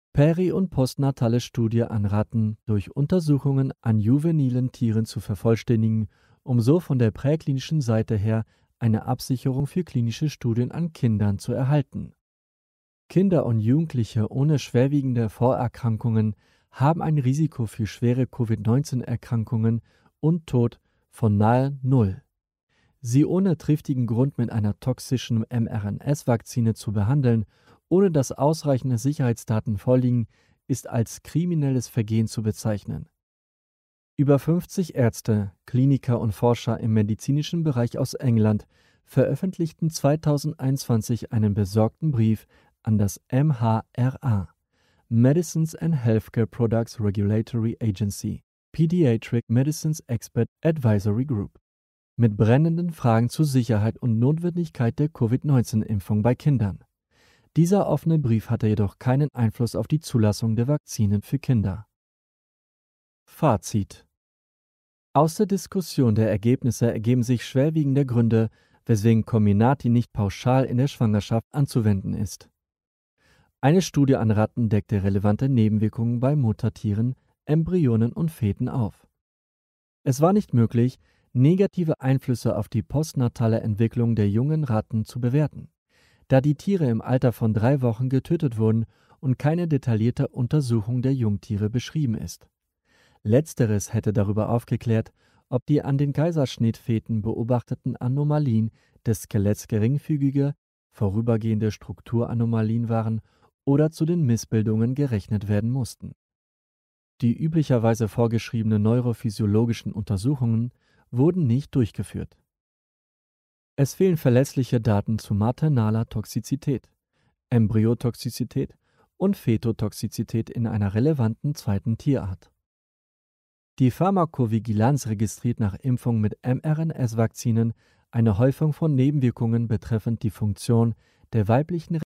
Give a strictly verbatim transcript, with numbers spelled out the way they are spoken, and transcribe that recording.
Peri- und postnatale Studie an Ratten durch Untersuchungen an juvenilen Tieren zu vervollständigen, um so von der präklinischen Seite her eine Absicherung für klinische Studien an Kindern zu erhalten. Kinder und Jugendliche ohne schwerwiegende Vorerkrankungen haben ein Risiko für schwere Covid neunzehn Erkrankungen und Tod von nahe Null. Sie ohne triftigen Grund mit einer toxischen mRNA-Vakzine zu behandeln, ohne dass ausreichende Sicherheitsdaten vorliegen, ist als kriminelles Vergehen zu bezeichnen. Über fünfzig Ärzte, Kliniker und Forscher im medizinischen Bereich aus England veröffentlichten zweitausendeinundzwanzig einen besorgten Brief an das M H R A, Medicines and Healthcare Products Regulatory Agency, Pediatric Medicines Expert Advisory Group, mit brennenden Fragen zur Sicherheit und Notwendigkeit der Covid neunzehn Impfung bei Kindern. Dieser offene Brief hatte jedoch keinen Einfluss auf die Zulassung der Vakzinen für Kinder. Fazit: Aus der Diskussion der Ergebnisse ergeben sich schwerwiegende Gründe, weswegen Comirnaty nicht pauschal in der Schwangerschaft anzuwenden ist. Eine Studie an Ratten deckte relevante Nebenwirkungen bei Muttertieren, Embryonen und Feten auf. Es war nicht möglich, negative Einflüsse auf die postnatale Entwicklung der jungen Ratten zu bewerten, da die Tiere im Alter von drei Wochen getötet wurden und keine detaillierte Untersuchung der Jungtiere beschrieben ist. Letzteres hätte darüber aufgeklärt, ob die an den Kaiserschnittfeten beobachteten Anomalien des Skeletts geringfügige, vorübergehende Strukturanomalien waren oder zu den Missbildungen gerechnet werden mussten. Die üblicherweise vorgeschriebenen neurophysiologischen Untersuchungen wurden nicht durchgeführt. Es fehlen verlässliche Daten zu maternaler Toxizität, Embryotoxizität und Fetotoxizität in einer relevanten zweiten Tierart. Die Pharmakovigilanz registriert nach Impfung mit mRNA-Vakzinen eine Häufung von Nebenwirkungen betreffend die Funktion der weiblichen